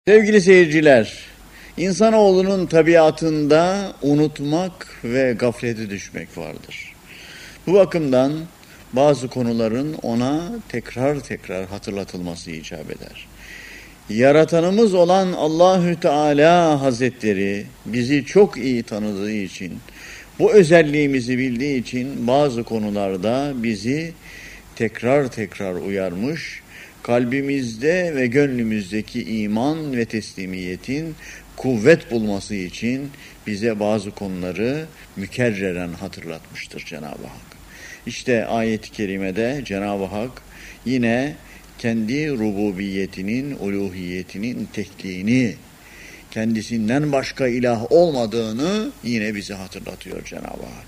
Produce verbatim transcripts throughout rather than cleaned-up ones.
Sevgili seyirciler, insanoğlunun tabiatında unutmak ve gaflete düşmek vardır. Bu bakımdan bazı konuların ona tekrar tekrar hatırlatılması icap eder. Yaratanımız olan Allahü Teala Hazretleri bizi çok iyi tanıdığı için, bu özelliğimizi bildiği için bazı konularda bizi tekrar tekrar uyarmış, kalbimizde ve gönlümüzdeki iman ve teslimiyetin kuvvet bulması için bize bazı konuları mükerreren hatırlatmıştır Cenab-ı Hak. İşte ayet-i kerimede Cenab-ı Hak yine kendi rububiyetinin, uluhiyetinin tekliğini, kendisinden başka ilah olmadığını yine bize hatırlatıyor Cenab-ı Hak.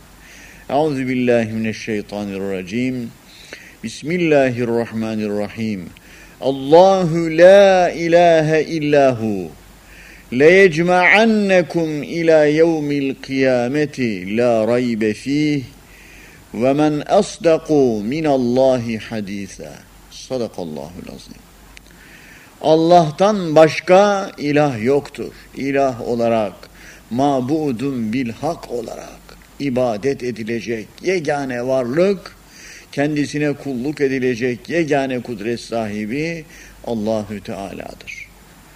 Euzubillahimineşşeytanirracim. Bismillahirrahmanirrahim. Allahu la ilahe illahu leyecma'annekum ila yevmil kıyameti la raybe fih ve men asdaku minallahi hadisa. Sadakallahul azim. Allah'tan başka ilah yoktur. İlah olarak, mabudun bil hak olarak ibadet edilecek yegane varlık, kendisine kulluk edilecek yegane kudret sahibi Allahü Teala'dır.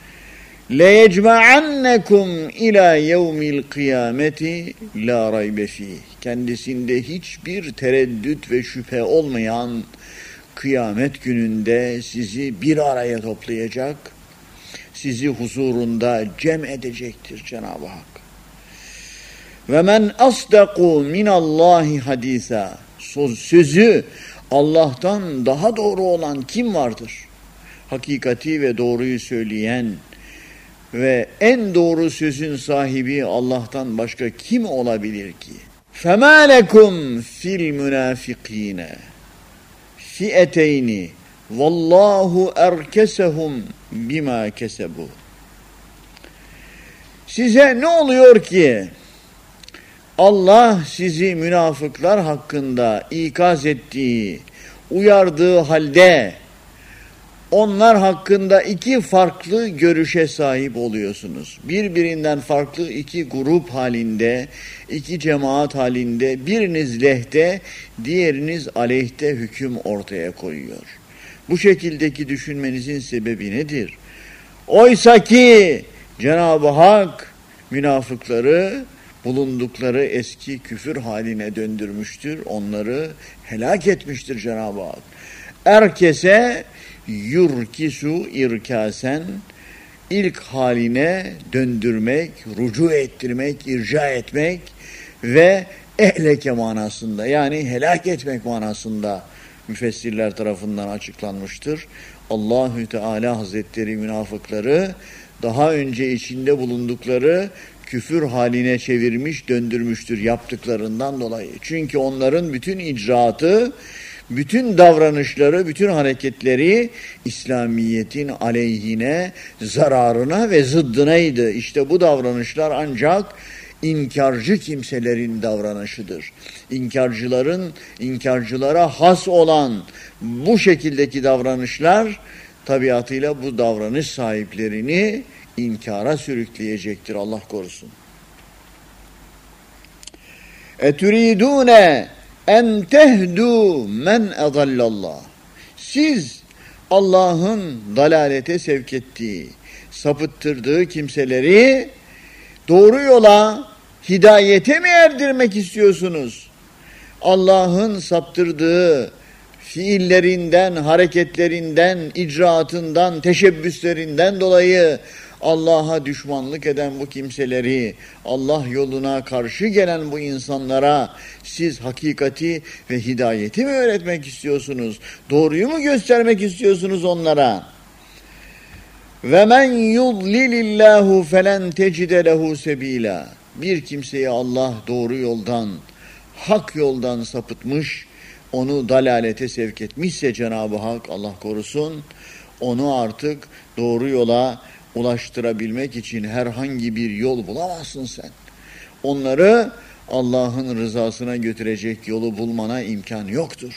لَيَجْمَعَنَّكُمْ اِلَى يَوْمِ الْقِيَامَةِ لَا رَيْبَ ف۪يهِ Kendisinde hiçbir tereddüt ve şüphe olmayan kıyamet gününde sizi bir araya toplayacak, sizi huzurunda cem edecektir Cenab-ı Hak. وَمَنْ أَصْدَقُوا مِنَ اللّٰهِ حَد۪يثًا Sözü Allah'tan daha doğru olan kim vardır? Hakikati ve doğruyu söyleyen ve en doğru sözün sahibi Allah'tan başka kim olabilir ki? فَمَا لَكُمْ فِي الْمُنَافِق۪ينَ فِئَتَيْنِ وَاللّٰهُ اَرْكَسَهُمْ بِمَا كَسَبُوا Size ne oluyor ki? Allah sizi münafıklar hakkında ikaz ettiği, uyardığı halde onlar hakkında iki farklı görüşe sahip oluyorsunuz. Birbirinden farklı iki grup halinde, iki cemaat halinde, biriniz lehte, diğeriniz aleyhte hüküm ortaya koyuyor. Bu şekildeki düşünmenizin sebebi nedir? Oysa ki Cenab-ı Hak münafıkları bulundukları eski küfür haline döndürmüştür. Onları helak etmiştir Cenab-ı Hak. Erkese yurkisu irkasen ilk haline döndürmek, rucu ettirmek, irca etmek ve ehleke manasında yani helak etmek manasında müfessirler tarafından açıklanmıştır. Allahü Teala Hazretleri münafıkları daha önce içinde bulundukları küfür haline çevirmiş, döndürmüştür yaptıklarından dolayı. Çünkü onların bütün icraatı, bütün davranışları, bütün hareketleri İslamiyet'in aleyhine, zararına ve zıddınaydı. İşte bu davranışlar ancak inkarcı kimselerin davranışıdır. İnkarcıların, inkarcılara has olan bu şekildeki davranışlar tabiatıyla bu davranış sahiplerini inkara sürükleyecektir. Allah korusun. Eturidune en tehdu men adallallah. Siz Allah'ın dalalete sevk ettiği, sapıttırdığı kimseleri doğru yola, hidayete mi erdirmek istiyorsunuz? Allah'ın saptırdığı fiillerinden, hareketlerinden, icraatından, teşebbüslerinden dolayı Allah'a düşmanlık eden bu kimseleri, Allah yoluna karşı gelen bu insanlara siz hakikati ve hidayeti mi öğretmek istiyorsunuz? Doğruyu mu göstermek istiyorsunuz onlara? Ve men yudlilillahu felen tecide lehu sebila. Bir kimseyi Allah doğru yoldan, hak yoldan sapıtmış, onu dalalete sevk etmişse Cenab-ı Hak, Allah korusun, onu artık doğru yola ulaştırabilmek için herhangi bir yol bulamazsın sen. Onları Allah'ın rızasına götürecek yolu bulmana imkan yoktur.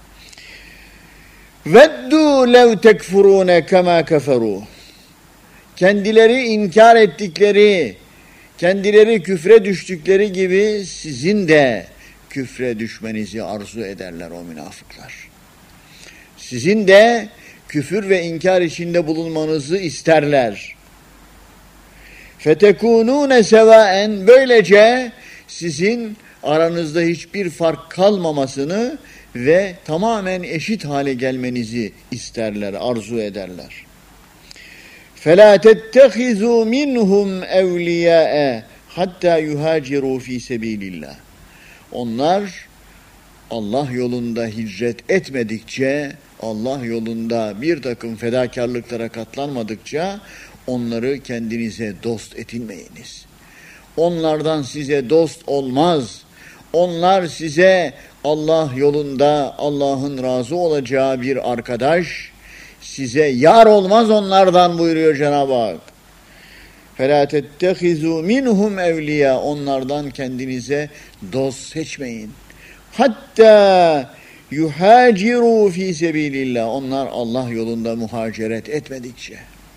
Veddu lev tekfurune kema keferu. kendileri inkar ettikleri, kendileri küfre düştükleri gibi sizin de küfre düşmenizi arzu ederler o münafıklar. Sizin de küfür ve inkar içinde bulunmanızı isterler. فَتَكُونُونَ سَوَاءً Böylece sizin aranızda hiçbir fark kalmamasını ve tamamen eşit hale gelmenizi isterler, arzu ederler. فَلَا تَتَّخِذُوا مِنْهُمْ اَوْلِيَاءَ hatta yuhaciru fi sebilillah. Onlar Allah yolunda hicret etmedikçe, Allah yolunda bir takım fedakarlıklara katlanmadıkça onları kendinize dost edinmeyiniz. Onlardan size dost olmaz. Onlar size Allah yolunda Allah'ın razı olacağı bir arkadaş, size yar olmaz onlardan buyuruyor Cenab-ı Hak. فَلَا تَتَّخِذُوا مِنْهُمْ اَوْلِيَا Onlardan kendinize dost seçmeyin. Hatta yuhaciru fi sebilillah Onlar Allah yolunda muhaceret etmedikçe.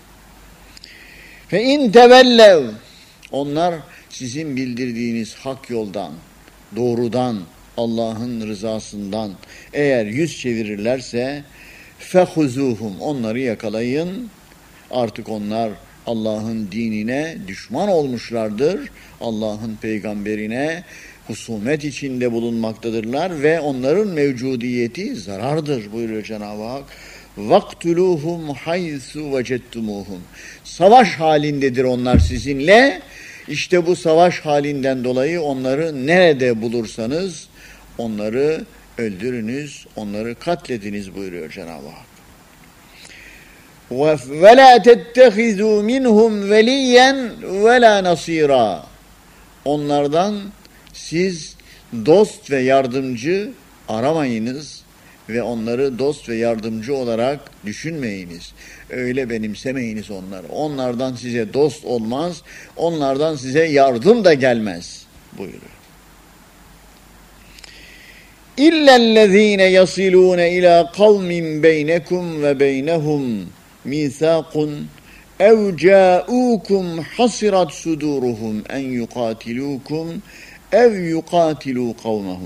فَاِنْ تَوَلَّوْا Onlar sizin bildirdiğiniz hak yoldan, doğrudan, Allah'ın rızasından eğer yüz çevirirlerse فَخُزُوهُمْ Onları yakalayın. Artık onlar Allah'ın dinine düşman olmuşlardır. Allah'ın peygamberine husumet içinde bulunmaktadırlar ve onların mevcudiyeti zarardır buyuruyor Cenab-ı Hak. وَاقْتُلُوهُمْ حَيْثُ وَجَدْتُمُوهُمْ Savaş halindedir onlar sizinle. İşte bu savaş halinden dolayı onları nerede bulursanız onları öldürünüz, onları katlediniz buyuruyor Cenab-ı Hak. وَلَا تَتَّخِذُوا مِنْهُمْ وَلِيًّا وَلَا نَصِيرًا Onlardan siz dost ve yardımcı aramayınız ve onları dost ve yardımcı olarak düşünmeyiniz. Öyle benimsemeyiniz onları. Onlardan size dost olmaz, onlardan size yardım da gelmez buyuruyor. İllellezîne yasilûne ilâ kavmin beynekum ve beynehum mîthâkun ev câûkum hasirat sudûruhum en yukâtilûkum ev yukâtilû kavmehum.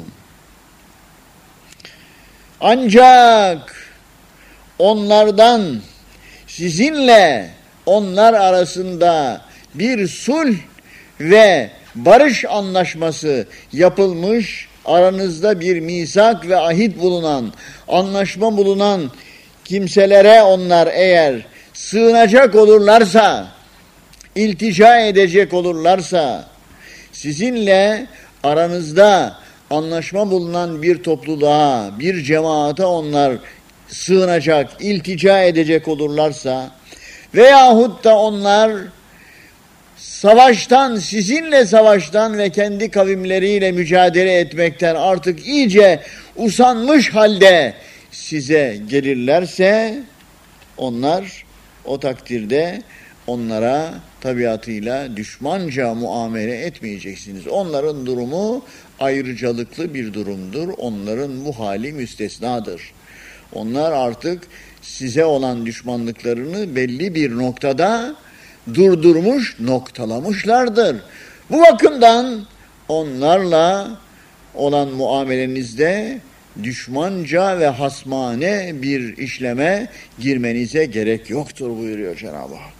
Ancak onlardan sizinle onlar arasında bir sulh ve barış anlaşması yapılmış, aranızda bir misak ve ahit bulunan, anlaşma bulunan kimselere onlar eğer sığınacak olurlarsa, iltica edecek olurlarsa, sizinle aranızda anlaşma bulunan bir topluluğa, bir cemaate onlar sığınacak, iltica edecek olurlarsa veyahut da onlar savaştan, sizinle savaştan ve kendi kavimleriyle mücadele etmekten artık iyice usanmış halde size gelirlerse onlar o takdirde onlara tabiatıyla düşmanca muamele etmeyeceksiniz. Onların durumu ayrıcalıklı bir durumdur. Onların bu hali müstesnadır. Onlar artık size olan düşmanlıklarını belli bir noktada durdurmuş, noktalamışlardır. Bu bakımdan onlarla olan muamelenizde düşmanca ve hasmane bir işleme girmenize gerek yoktur buyuruyor Cenab-ı Hak.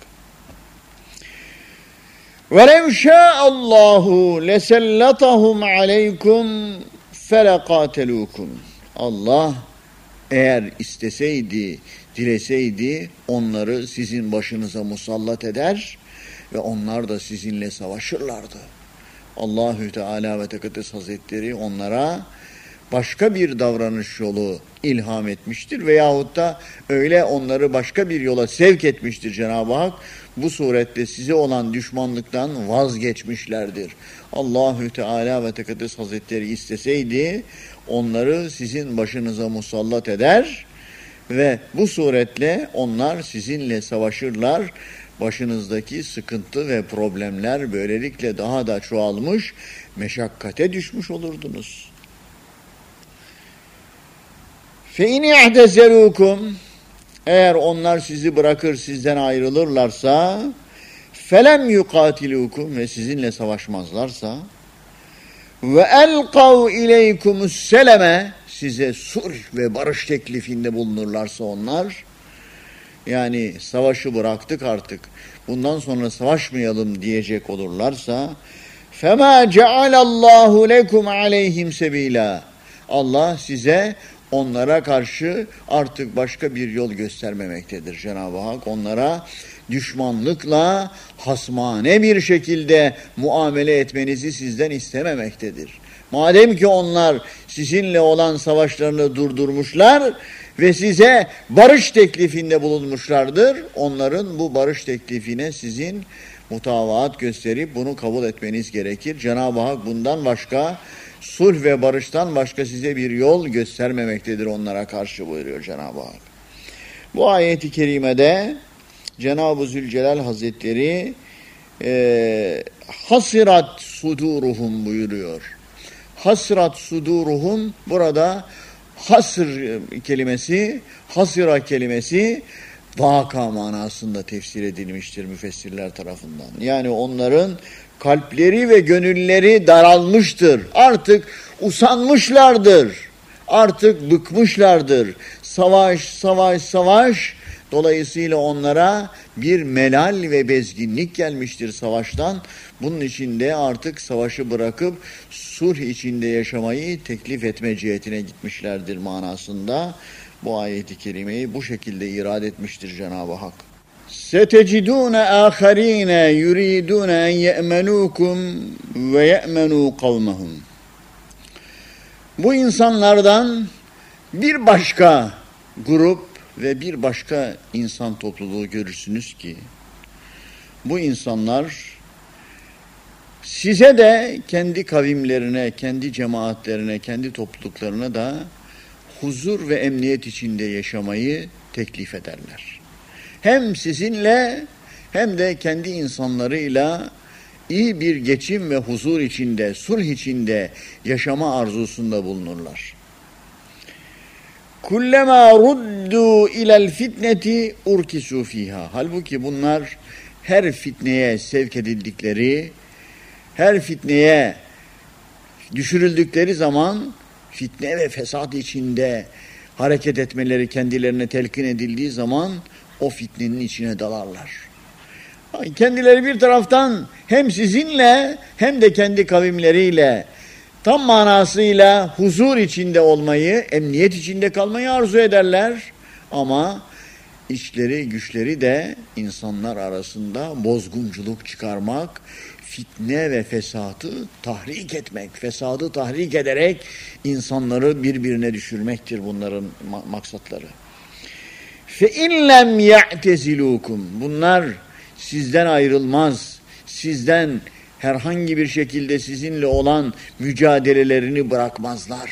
وَلَوْ شَاءَ اللّٰهُ لَسَلَّطَهُمْ عَلَيْكُمْ فَلَقَاتَلُوكُمْ Allah eğer isteseydi, dileseydi onları sizin başınıza musallat eder ve onlar da sizinle savaşırlardı. Allahü Teala ve Tekaddes Hazretleri onlara başka bir davranış yolu ilham etmiştir veyahut da öyle onları başka bir yola sevk etmiştir Cenab-ı Hak. Bu surette size olan düşmanlıktan vazgeçmişlerdir. Allahü Teala ve Tekaddes Hazretleri isteseydi onları sizin başınıza musallat eder ve bu suretle onlar sizinle savaşırlar. Başınızdaki sıkıntı ve problemler böylelikle daha da çoğalmış, meşakkate düşmüş olurdunuz. فَاِنْ اِعْتَزَلُوكُمْ Eğer onlar sizi bırakır, sizden ayrılırlarsa felem yukatilukum ve sizinle savaşmazlarsa ve elkav ileykumus seleme size sulh ve barış teklifinde bulunurlarsa onlar, yani savaşı bıraktık artık, bundan sonra savaşmayalım diyecek olurlarsa فَمَا جَعَلَ اللّٰهُ لَكُمْ عَلَيْهِمْ سَب۪يلًا Allah size onlara karşı artık başka bir yol göstermemektedir. Cenab-ı Hak onlara düşmanlıkla, hasmane bir şekilde muamele etmenizi sizden istememektedir. Madem ki onlar sizinle olan savaşlarını durdurmuşlar ve size barış teklifinde bulunmuşlardır, onların bu barış teklifine sizin mutavaat gösterip bunu kabul etmeniz gerekir. Cenab-ı Hak bundan başka, sulh ve barıştan başka size bir yol göstermemektedir onlara karşı buyuruyor Cenab-ı Hak. Bu ayeti kerimede Cenab-ı Zülcelal Hazretleri e, hasirat suduruhum buyuruyor. Hasrat suduruhum, burada hasır kelimesi, hasira kelimesi vaka manasında tefsir edilmiştir müfessirler tarafından. Yani onların kalpleri ve gönülleri daralmıştır. Artık usanmışlardır. Artık bıkmışlardır. Savaş, savaş, savaş. Dolayısıyla onlara bir melal ve bezginlik gelmiştir savaştan. Bunun için de artık savaşı bırakıp sulh içinde yaşamayı teklif etme cihetine gitmişlerdir manasında. Bu ayeti kerimeyi bu şekilde irad etmiştir Cenab-ı Hak. سَتَجِدُونَ آخَر۪ينَ يُرِيدُونَ اَنْ يَأْمَنُوكُمْ وَيَأْمَنُوا قَوْمَهُمْ Bu insanlardan bir başka grup ve bir başka insan topluluğu görürsünüz ki, bu insanlar size de kendi kavimlerine, kendi cemaatlerine, kendi topluluklarına da huzur ve emniyet içinde yaşamayı teklif ederler. Hem sizinle hem de kendi insanlarıyla iyi bir geçim ve huzur içinde, sulh içinde yaşama arzusunda bulunurlar. Kullema ruddu ilel fitneti urkisu fiha. Halbuki bunlar her fitneye sevk edildikleri, her fitneye düşürüldükleri zaman fitne ve fesat içinde hareket etmeleri kendilerine telkin edildiği zaman o fitnenin içine dalarlar. Kendileri bir taraftan hem sizinle hem de kendi kavimleriyle tam manasıyla huzur içinde olmayı, emniyet içinde kalmayı arzu ederler. Ama içleri güçleri de insanlar arasında bozgunculuk çıkarmak, fitne ve fesatı tahrik etmek, fesadı tahrik ederek insanları birbirine düşürmektir bunların maksatları. فَاِنْ لَمْ يَعْتَزِلُوكُمْ Bunlar sizden ayrılmaz, sizden herhangi bir şekilde sizinle olan mücadelelerini bırakmazlar.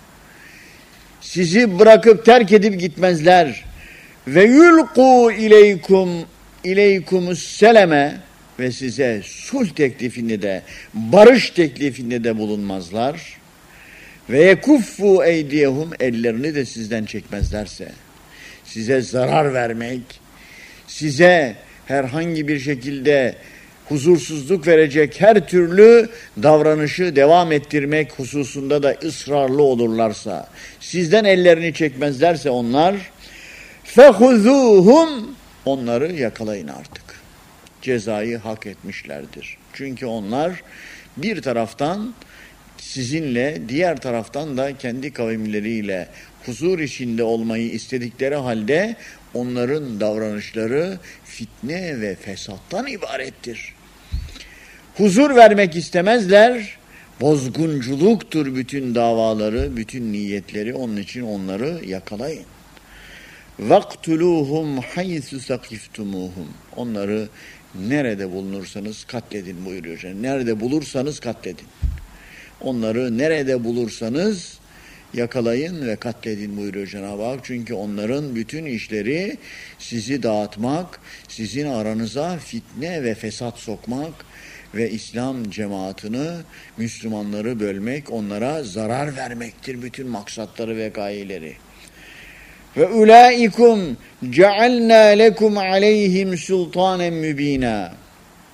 Sizi bırakıp terk edip gitmezler. Ve yulqu ileykum ileykumus seleme ve size sulh teklifinde de, barış teklifinde de bulunmazlar. Ve yekuffu eydiyehum ellerini de sizden çekmezlerse, size zarar vermek, size herhangi bir şekilde huzursuzluk verecek her türlü davranışı devam ettirmek hususunda da ısrarlı olurlarsa, sizden ellerini çekmezlerse onlar, فَخُذُوهُمْ onları yakalayın artık. Cezayı hak etmişlerdir. Çünkü onlar bir taraftan sizinle, diğer taraftan da kendi kavimleriyle huzur içinde olmayı istedikleri halde onların davranışları fitne ve fesattan ibarettir. Huzur vermek istemezler, bozgunculuktur bütün davaları, bütün niyetleri, onun için onları yakalayın. وَاقْتُلُوهُمْ حَيْثُ سَقِفْتُمُوهُمْ Onları nerede bulunursanız katledin buyuruyor. Yani nerede bulursanız katledin. Onları nerede bulursanız yakalayın ve katledin buyuruyor Cenab-ı Hak. Çünkü onların bütün işleri sizi dağıtmak, sizin aranıza fitne ve fesat sokmak ve İslam cemaatini, Müslümanları bölmek, onlara zarar vermektir bütün maksatları ve gayeleri. Ve ulaikum cealna lekum aleyhim sultanen mübina.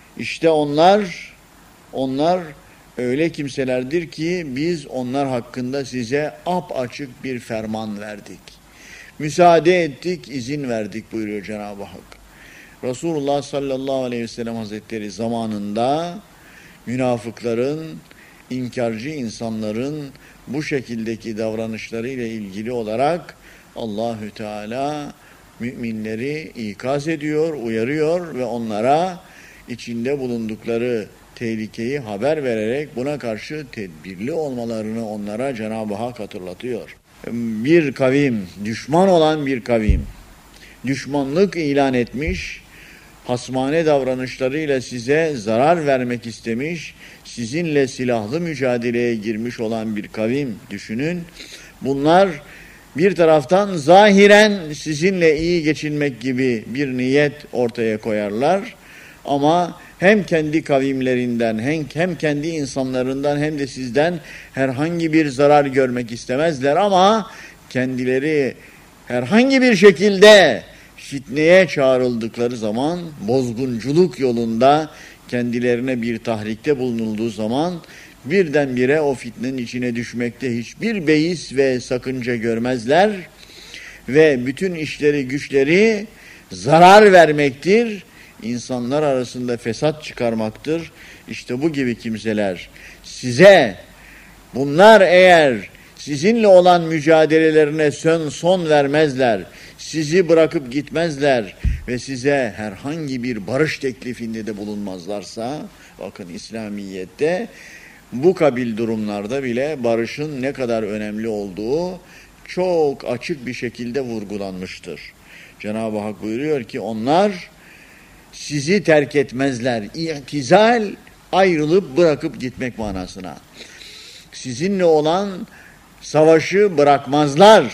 İşte onlar, onlar öyle kimselerdir ki biz onlar hakkında size apaçık bir ferman verdik. Müsaade ettik, izin verdik buyuruyor Cenab-ı Hak. Resulullah sallallahu aleyhi ve sellem Hazretleri zamanında münafıkların, inkarcı insanların bu şekildeki davranışlarıyla ilgili olarak Allahü Teala müminleri ikaz ediyor, uyarıyor ve onlara içinde bulundukları tehlikeyi haber vererek buna karşı tedbirli olmalarını onlara Cenab-ı Hak hatırlatıyor. Bir kavim, düşman olan bir kavim, düşmanlık ilan etmiş, hasmane davranışlarıyla size zarar vermek istemiş, sizinle silahlı mücadeleye girmiş olan bir kavim düşünün. Bunlar bir taraftan zahiren sizinle iyi geçinmek gibi bir niyet ortaya koyarlar. Ama hem kendi kavimlerinden hem, hem kendi insanlarından hem de sizden herhangi bir zarar görmek istemezler ama kendileri herhangi bir şekilde fitneye çağrıldıkları zaman, bozgunculuk yolunda kendilerine bir tahrikte bulunulduğu zaman birdenbire o fitnenin içine düşmekte hiçbir beis ve sakınca görmezler ve bütün işleri güçleri zarar vermektir, insanlar arasında fesat çıkarmaktır. İşte bu gibi kimseler size, bunlar eğer sizinle olan mücadelelerine son, son vermezler, sizi bırakıp gitmezler ve size herhangi bir barış teklifinde de bulunmazlarsa, bakın İslamiyet'te bu kabil durumlarda bile barışın ne kadar önemli olduğu çok açık bir şekilde vurgulanmıştır. Cenab-ı Hak buyuruyor ki onlar sizi terk etmezler. İ'tizal, ayrılıp bırakıp gitmek manasına. Sizinle olan savaşı bırakmazlar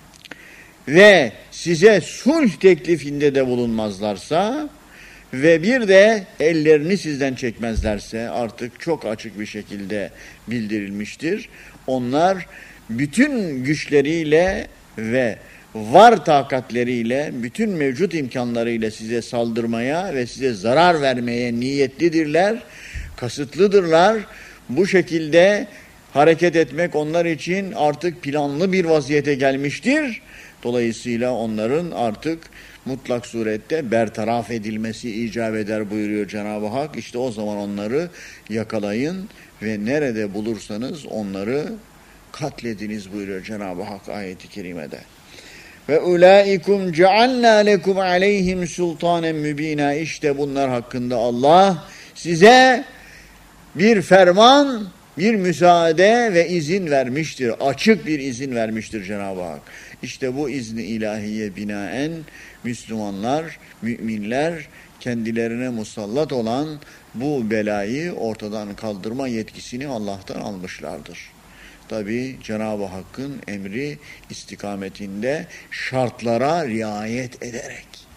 ve size sulh teklifinde de bulunmazlarsa ve bir de ellerini sizden çekmezlerse, artık çok açık bir şekilde bildirilmiştir. Onlar bütün güçleriyle ve var takatleriyle, bütün mevcut imkanlarıyla size saldırmaya ve size zarar vermeye niyetlidirler, kasıtlıdırlar. Bu şekilde hareket etmek onlar için artık planlı bir vaziyete gelmiştir. Dolayısıyla onların artık mutlak surette bertaraf edilmesi icap eder buyuruyor Cenab-ı Hak. İşte o zaman onları yakalayın ve nerede bulursanız onları katlediniz buyuruyor Cenab-ı Hak ayeti kerimede. Ve ulaikum cealna lekum aleyhim sultanen mübina. İşte bunlar hakkında Allah size bir ferman, bir müsaade ve izin vermiştir. Açık bir izin vermiştir Cenab-ı Hak. İşte bu izni ilahiye binaen Müslümanlar, müminler kendilerine musallat olan bu belayı ortadan kaldırma yetkisini Allah'tan almışlardır. Tabi Cenab-ı Hakk'ın emri istikametinde şartlara riayet ederek.